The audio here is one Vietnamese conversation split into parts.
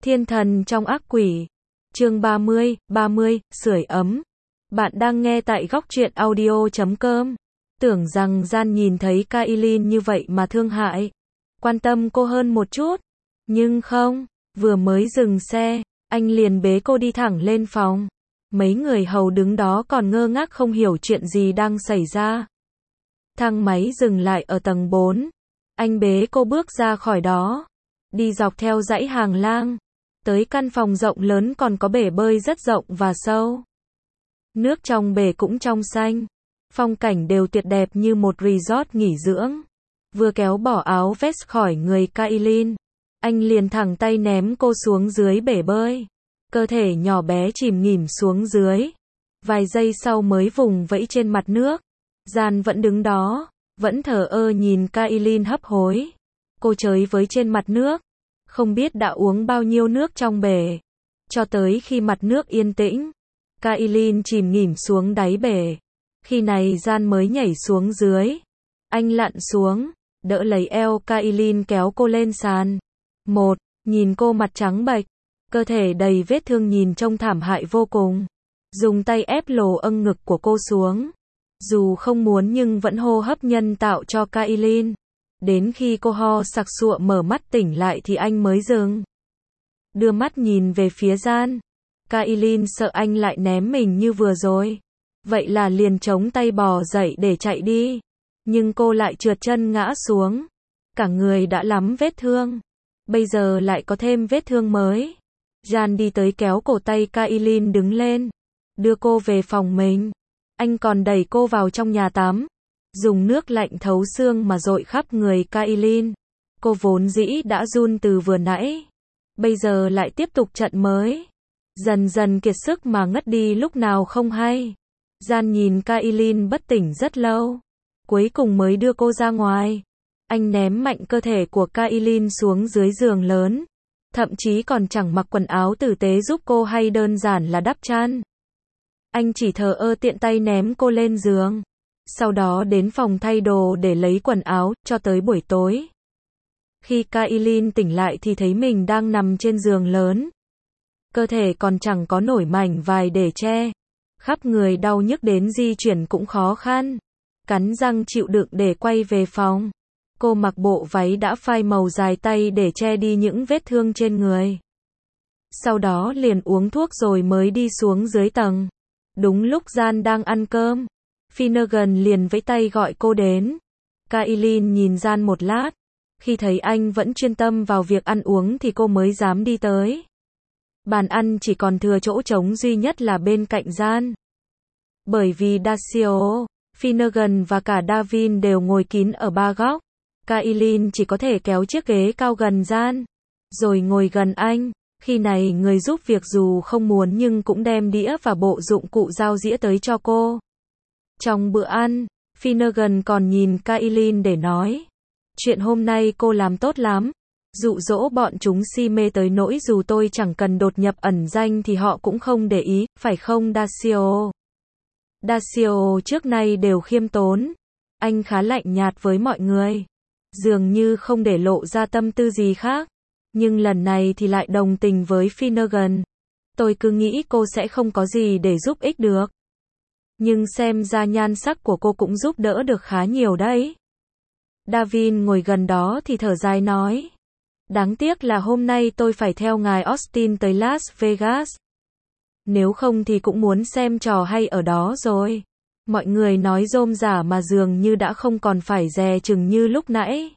Thiên thần trong ác quỷ. Chương 30, sưởi ấm. Bạn đang nghe tại góc truyện audio.com. Tưởng rằng Gian nhìn thấy Kailin như vậy mà thương hại, quan tâm cô hơn một chút. Nhưng không, vừa mới dừng xe, anh liền bế cô đi thẳng lên phòng. Mấy người hầu đứng đó còn ngơ ngác không hiểu chuyện gì đang xảy ra. Thang máy dừng lại ở tầng 4. Anh bế cô bước ra khỏi đó, đi dọc theo dãy hàng lang, tới căn phòng rộng lớn còn có bể bơi rất rộng và sâu. Nước trong bể cũng trong xanh, phong cảnh đều tuyệt đẹp như một resort nghỉ dưỡng. Vừa kéo bỏ áo vest khỏi người Kailin, anh liền thẳng tay ném cô xuống dưới bể bơi. Cơ thể nhỏ bé chìm nghỉm xuống dưới. Vài giây sau mới vùng vẫy trên mặt nước. Gian vẫn đứng đó, vẫn thờ ơ nhìn Kailin hấp hối. Cô chới với trên mặt nước, không biết đã uống bao nhiêu nước trong bể. Cho tới khi mặt nước yên tĩnh, Kailin chìm nghỉm xuống đáy bể. Khi này Gian mới nhảy xuống dưới. Anh lặn xuống, đỡ lấy eo Kailin kéo cô lên sàn. Nhìn cô mặt trắng bệch, cơ thể đầy vết thương nhìn trông thảm hại vô cùng. Dùng tay ép lồ âng ngực của cô xuống. Dù không muốn nhưng vẫn hô hấp nhân tạo cho Kailin. Đến khi cô ho sặc sụa mở mắt tỉnh lại thì anh mới dừng. Đưa mắt nhìn về phía Gian. Kailin sợ anh lại ném mình như vừa rồi. Vậy là liền chống tay bò dậy để chạy đi. Nhưng cô lại trượt chân ngã xuống. Cả người đã lắm vết thương. Bây giờ lại có thêm vết thương mới. Gian đi tới kéo cổ tay Kailin đứng lên. Đưa cô về phòng mình. Anh còn đẩy cô vào trong nhà tắm. Dùng nước lạnh thấu xương mà dội khắp người Kailin. Cô vốn dĩ đã run từ vừa nãy. Bây giờ lại tiếp tục trận mới. Dần dần kiệt sức mà ngất đi lúc nào không hay. Gian nhìn Kailin bất tỉnh rất lâu. Cuối cùng mới đưa cô ra ngoài. Anh ném mạnh cơ thể của Kailin xuống dưới giường lớn. Thậm chí còn chẳng mặc quần áo tử tế giúp cô hay đơn giản là đắp chăn. Anh chỉ thờ ơ tiện tay ném cô lên giường. Sau đó đến phòng thay đồ để lấy quần áo, cho tới buổi tối. Khi Kailin tỉnh lại thì thấy mình đang nằm trên giường lớn. Cơ thể còn chẳng có nổi mảnh vải để che. Khắp người đau nhức đến di chuyển cũng khó khăn. Cắn răng chịu đựng để quay về phòng. Cô mặc bộ váy đã phai màu dài tay để che đi những vết thương trên người. Sau đó liền uống thuốc rồi mới đi xuống dưới tầng. Đúng lúc Gian đang ăn cơm, Finnegan liền vẫy tay gọi cô đến. Kailin nhìn Gian một lát. Khi thấy anh vẫn chuyên tâm vào việc ăn uống thì cô mới dám đi tới. Bàn ăn chỉ còn thừa chỗ trống duy nhất là bên cạnh Gian. Bởi vì Dasio, Finnegan và cả Davin đều ngồi kín ở ba góc. Kailin chỉ có thể kéo chiếc ghế cao gần Gian, rồi ngồi gần anh. Khi này người giúp việc dù không muốn nhưng cũng đem đĩa và bộ dụng cụ dao dĩa tới cho cô. Trong bữa ăn, Finnegan còn nhìn Kailin để nói. Chuyện hôm nay cô làm tốt lắm. Dụ dỗ bọn chúng si mê tới nỗi dù tôi chẳng cần đột nhập ẩn danh thì họ cũng không để ý, phải không Dasio? Dasio trước nay đều khiêm tốn. Anh khá lạnh nhạt với mọi người. Dường như không để lộ ra tâm tư gì khác. Nhưng lần này thì lại đồng tình với Finnegan. Tôi cứ nghĩ cô sẽ không có gì để giúp ích được. Nhưng xem ra nhan sắc của cô cũng giúp đỡ được khá nhiều đấy. Davin ngồi gần đó thì thở dài nói. Đáng tiếc là hôm nay tôi phải theo ngài Austin tới Las Vegas. Nếu không thì cũng muốn xem trò hay ở đó rồi. Mọi người nói rôm rả mà dường như đã không còn phải dè chừng như lúc nãy.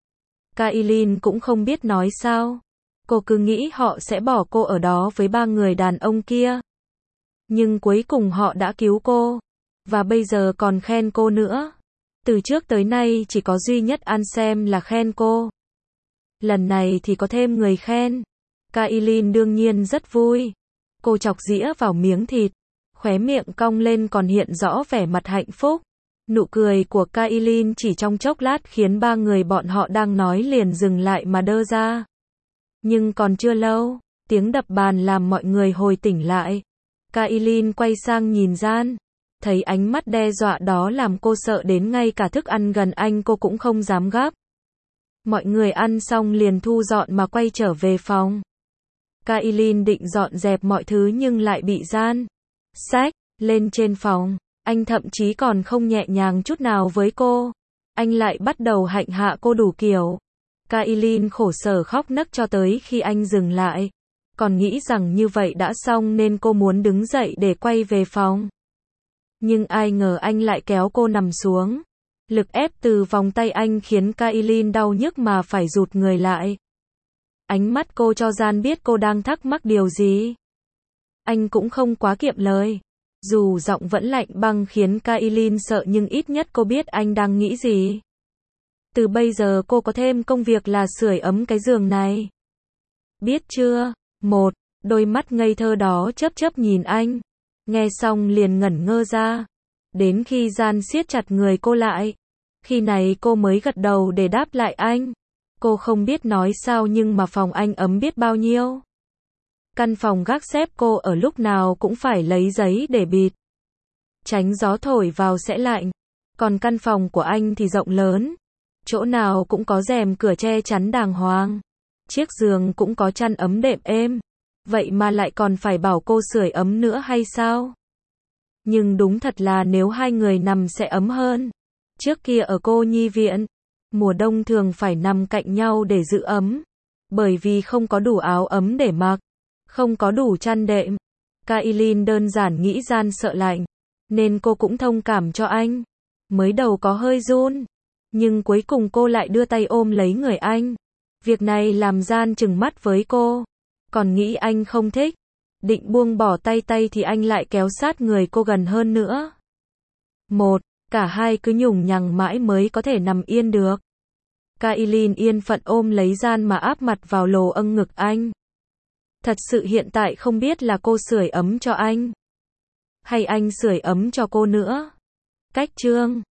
Kailin cũng không biết nói sao. Cô cứ nghĩ họ sẽ bỏ cô ở đó với ba người đàn ông kia. Nhưng cuối cùng họ đã cứu cô. Và bây giờ còn khen cô nữa. Từ trước tới nay chỉ có duy nhất Ansem là khen cô. Lần này thì có thêm người khen. Kailin đương nhiên rất vui. Cô chọc dĩa vào miếng thịt. Khóe miệng cong lên còn hiện rõ vẻ mặt hạnh phúc. Nụ cười của Kailin chỉ trong chốc lát khiến ba người bọn họ đang nói liền dừng lại mà đơ ra. Nhưng còn chưa lâu, tiếng đập bàn làm mọi người hồi tỉnh lại. Kailin quay sang nhìn Gian. Thấy ánh mắt đe dọa đó làm cô sợ đến ngay cả thức ăn gần anh cô cũng không dám gắp. Mọi người ăn xong liền thu dọn mà quay trở về phòng. Kailin định dọn dẹp mọi thứ nhưng lại bị Gian xách lên trên phòng. Anh thậm chí còn không nhẹ nhàng chút nào với cô. Anh lại bắt đầu hạnh hạ cô đủ kiểu. Kailin khổ sở khóc nấc cho tới khi anh dừng lại. Còn nghĩ rằng như vậy đã xong nên cô muốn đứng dậy để quay về phòng. Nhưng ai ngờ anh lại kéo cô nằm xuống. Lực ép từ vòng tay anh khiến Kailin đau nhức mà phải rụt người lại. Ánh mắt cô cho Gian biết cô đang thắc mắc điều gì. Anh cũng không quá kiệm lời. Dù giọng vẫn lạnh băng khiến Kailin sợ nhưng ít nhất cô biết anh đang nghĩ gì. Từ bây giờ cô có thêm công việc là sưởi ấm cái giường này. Biết chưa? Một, đôi mắt ngây thơ đó chớp chớp nhìn anh. Nghe xong liền ngẩn ngơ ra. Đến khi Gian siết chặt người cô lại. Khi này cô mới gật đầu để đáp lại anh. Cô không biết nói sao nhưng mà phòng anh ấm biết bao nhiêu. Căn phòng gác xép cô ở lúc nào cũng phải lấy giấy để bịt. Tránh gió thổi vào sẽ lạnh. Còn căn phòng của anh thì rộng lớn. Chỗ nào cũng có rèm cửa che chắn đàng hoàng. Chiếc giường cũng có chăn ấm đệm êm. Vậy mà lại còn phải bảo cô sưởi ấm nữa hay sao? Nhưng đúng thật là nếu hai người nằm sẽ ấm hơn. Trước kia ở cô nhi viện, mùa đông thường phải nằm cạnh nhau để giữ ấm. Bởi vì không có đủ áo ấm để mặc. Không có đủ chăn đệm. Kailin đơn giản nghĩ Gian sợ lạnh. Nên cô cũng thông cảm cho anh. Mới đầu có hơi run. Nhưng cuối cùng cô lại đưa tay ôm lấy người anh. Việc này làm Gian trừng mắt với cô. Còn nghĩ anh không thích. Định buông bỏ tay thì anh lại kéo sát người cô gần hơn nữa. Một, cả hai cứ nhùng nhằng mãi mới có thể nằm yên được. Kailin yên phận ôm lấy Gian mà áp mặt vào lồ âng ngực anh. Thật sự hiện tại không biết là cô sưởi ấm cho anh. Hay anh sưởi ấm cho cô nữa. Cách chương